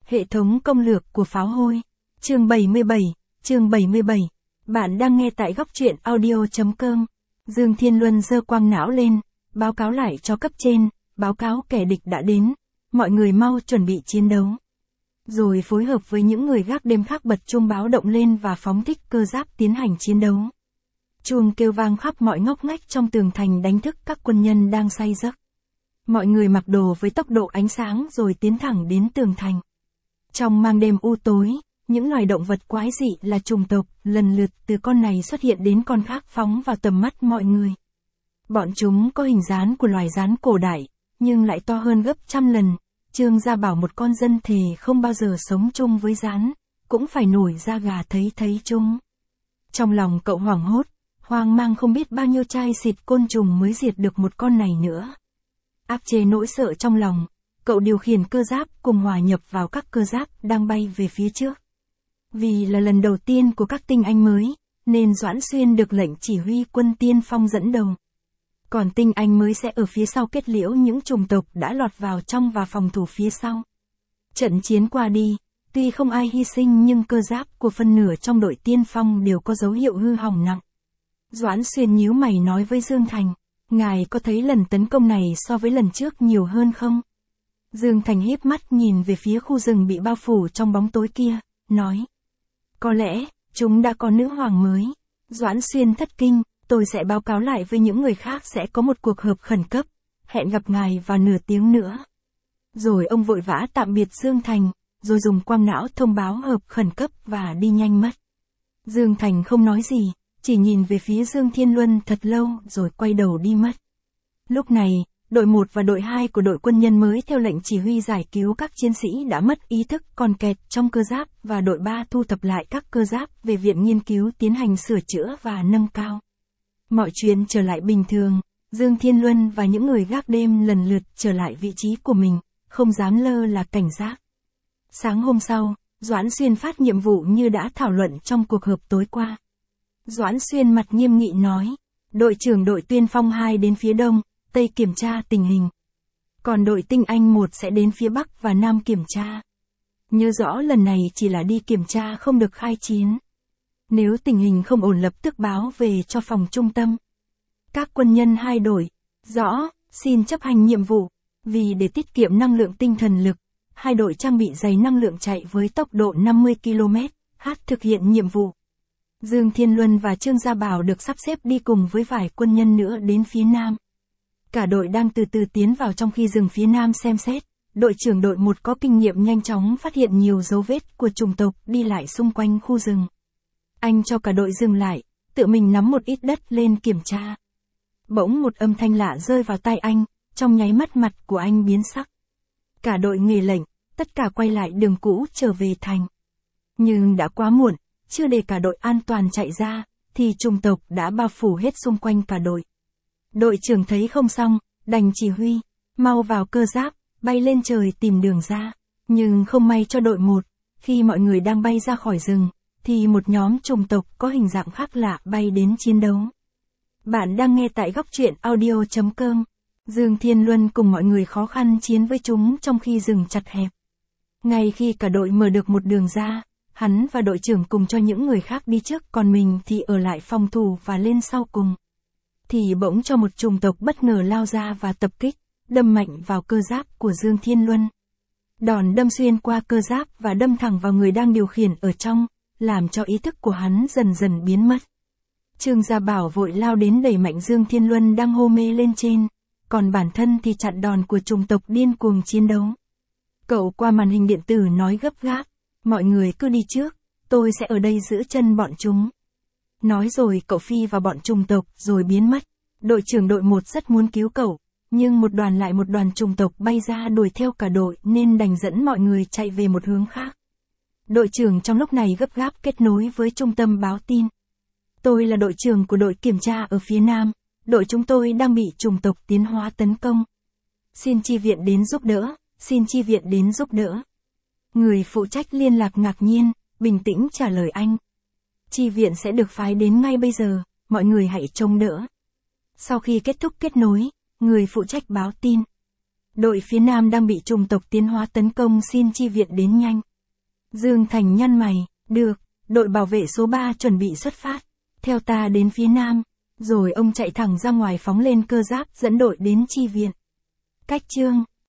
Hệ thống công lược của pháo hôi. Chương 77. Bạn đang nghe tại góc truyện audio.com. Dương Thiên Luân giơ quang não lên, báo cáo lại cho cấp trên, báo cáo kẻ địch đã đến, mọi người mau chuẩn bị chiến đấu. Rồi phối hợp với những người gác đêm khác bật chuông báo động lên và phóng thích cơ giáp tiến hành chiến đấu. Chuông kêu vang khắp mọi ngóc ngách trong tường thành đánh thức các quân nhân đang say giấc. Mọi người mặc đồ với tốc độ ánh sáng rồi tiến thẳng đến tường thành. Trong màn đêm u tối, những loài động vật quái dị là trùng tộc, lần lượt từ con này xuất hiện đến con khác phóng vào tầm mắt mọi người. Bọn chúng có hình dáng của loài gián cổ đại, nhưng lại to hơn gấp trăm lần. Trương Gia bảo một con dân thề không bao giờ sống chung với gián, cũng phải nổi da gà thấy chúng. Trong lòng cậu hoảng hốt, hoang mang không biết bao nhiêu chai xịt côn trùng mới diệt được một con này nữa. Áp chế nỗi sợ trong lòng, cậu điều khiển cơ giáp cùng hòa nhập vào các cơ giáp đang bay về phía trước. Vì là lần đầu tiên của các tinh anh mới, nên Doãn Xuyên được lệnh chỉ huy quân tiên phong dẫn đầu. Còn tinh anh mới sẽ ở phía sau kết liễu những chủng tộc đã lọt vào trong và phòng thủ phía sau. Trận chiến qua đi, tuy không ai hy sinh nhưng cơ giáp của phân nửa trong đội tiên phong đều có dấu hiệu hư hỏng nặng. Doãn Xuyên nhíu mày nói với Dương Thành, ngài có thấy lần tấn công này so với lần trước nhiều hơn không? Dương Thành híp mắt nhìn về phía khu rừng bị bao phủ trong bóng tối kia, nói. Có lẽ, chúng đã có nữ hoàng mới. Doãn Xuyên thất kinh, tôi sẽ báo cáo lại với những người khác sẽ có một cuộc họp khẩn cấp, hẹn gặp ngài vào nửa tiếng nữa. Rồi ông vội vã tạm biệt Dương Thành, rồi dùng quang não thông báo họp khẩn cấp và đi nhanh mất. Dương Thành không nói gì, chỉ nhìn về phía Dương Thiên Luân thật lâu rồi quay đầu đi mất. Lúc này, đội 1 và đội 2 của đội quân nhân mới theo lệnh chỉ huy giải cứu các chiến sĩ đã mất ý thức còn kẹt trong cơ giáp và đội 3 thu thập lại các cơ giáp về viện nghiên cứu tiến hành sửa chữa và nâng cao. Mọi chuyện trở lại bình thường, Dương Thiên Luân và những người gác đêm lần lượt trở lại vị trí của mình, không dám lơ là cảnh giác. Sáng hôm sau, Doãn Xuyên phát nhiệm vụ như đã thảo luận trong cuộc họp tối qua. Doãn Xuyên mặt nghiêm nghị nói, đội trưởng đội tiên phong 2 đến phía đông, tây kiểm tra tình hình. Còn đội tinh anh 1 sẽ đến phía bắc và nam kiểm tra. Nhớ rõ lần này chỉ là đi kiểm tra không được khai chiến. Nếu tình hình không ổn lập tức báo về cho phòng trung tâm. Các quân nhân 2 đội, rõ, xin chấp hành nhiệm vụ. Vì để tiết kiệm năng lượng tinh thần lực, 2 đội trang bị giày năng lượng chạy với tốc độ 50 km/h thực hiện nhiệm vụ. Dương Thiên Luân và Trương Gia Bảo được sắp xếp đi cùng với vài quân nhân nữa đến phía nam. Cả đội đang từ từ tiến vào trong khi rừng phía nam xem xét. Đội trưởng đội 1 có kinh nghiệm nhanh chóng phát hiện nhiều dấu vết của chủng tộc đi lại xung quanh khu rừng. Anh cho cả đội dừng lại, tự mình nắm một ít đất lên kiểm tra. Bỗng một âm thanh lạ rơi vào tai anh, trong nháy mắt mặt của anh biến sắc. Cả đội nghề lệnh, tất cả quay lại đường cũ trở về thành. Nhưng đã quá muộn, chưa để cả đội an toàn chạy ra, thì chủng tộc đã bao phủ hết xung quanh cả đội. Đội trưởng thấy không xong, đành chỉ huy, mau vào cơ giáp, bay lên trời tìm đường ra. Nhưng không may cho đội 1, khi mọi người đang bay ra khỏi rừng, thì một nhóm chủng tộc có hình dạng khác lạ bay đến chiến đấu. Bạn đang nghe tại góc truyện audio.com. Dương Thiên Luân cùng mọi người khó khăn chiến với chúng trong khi rừng chặt hẹp. Ngay khi cả đội mở được một đường ra, hắn và đội trưởng cùng cho những người khác đi trước còn mình thì ở lại phòng thủ và lên sau cùng. Thì bỗng cho một chủng tộc bất ngờ lao ra và tập kích, đâm mạnh vào cơ giáp của Dương Thiên Luân. Đòn đâm xuyên qua cơ giáp và đâm thẳng vào người đang điều khiển ở trong, làm cho ý thức của hắn dần dần biến mất. Trương Gia Bảo vội lao đến đẩy mạnh Dương Thiên Luân đang hô mê lên trên, còn bản thân thì chặn đòn của chủng tộc điên cuồng chiến đấu. Cậu qua màn hình điện tử nói gấp gáp, mọi người cứ đi trước, tôi sẽ ở đây giữ chân bọn chúng. Nói rồi cậu phi vào bọn chủng tộc rồi biến mất. Đội trưởng đội 1 rất muốn cứu cậu, nhưng một đoàn chủng tộc bay ra đuổi theo cả đội nên đành dẫn mọi người chạy về một hướng khác. Đội trưởng trong lúc này gấp gáp kết nối với trung tâm báo tin. Tôi là đội trưởng của đội kiểm tra ở phía nam, đội chúng tôi đang bị chủng tộc tiến hóa tấn công. Xin chi viện đến giúp đỡ, xin chi viện đến giúp đỡ. Người phụ trách liên lạc ngạc nhiên, bình tĩnh trả lời anh. Chi viện sẽ được phái đến ngay bây giờ, mọi người hãy trông đỡ. Sau khi kết thúc kết nối, người phụ trách báo tin. Đội phía Nam đang bị chủng tộc tiến hóa tấn công, xin chi viện đến nhanh. Dương Thành nhăn mày, được, đội bảo vệ số 3 chuẩn bị xuất phát. Theo ta đến phía Nam. Rồi ông chạy thẳng ra ngoài phóng lên cơ giáp dẫn đội đến chi viện. Cách chương